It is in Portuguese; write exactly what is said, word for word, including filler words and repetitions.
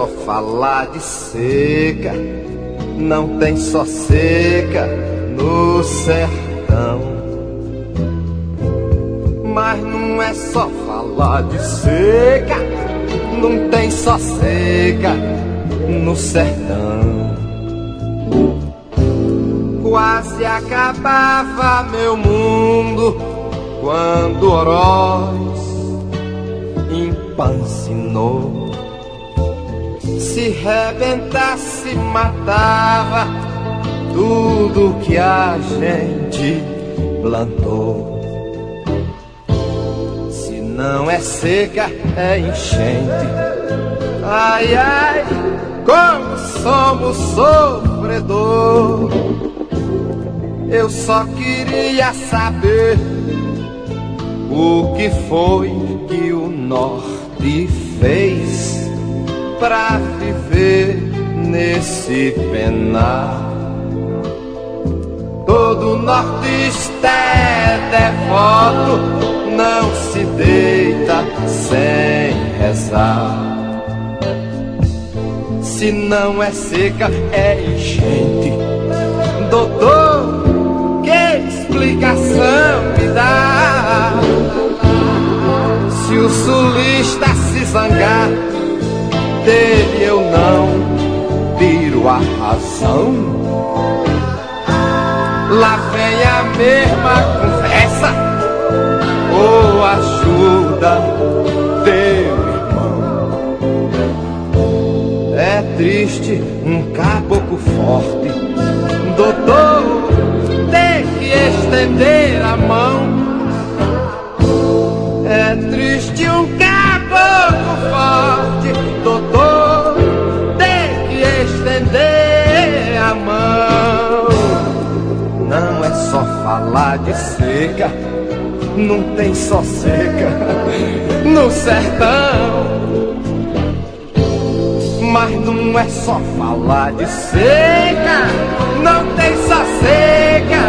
só falar de seca, não tem só seca no sertão. Mas não é só falar de seca, não tem só seca no sertão. Quase acabava meu mundo quando Oroz empansinou. Se rebentasse, matava tudo que a gente plantou. Se não é seca, é enchente. Ai, ai, como somos sofredor. Eu só queria saber o que foi que o norte fez pra viver nesse penar. Todo nortista é devoto, não se deita sem rezar. Se não é seca, é enchente. Doutor, que explicação me dá? Se o sulista se zangar, dele eu não tiro a razão. Lá vem a mesma conversa, ou ajuda teu irmão. É triste um caboclo forte, doutor, tem que estender a mão. É triste um caboclo forte, doutor, tem que estender a mão. Não é só falar de seca, não tem só seca no sertão. Mas não é só falar de seca, não tem só seca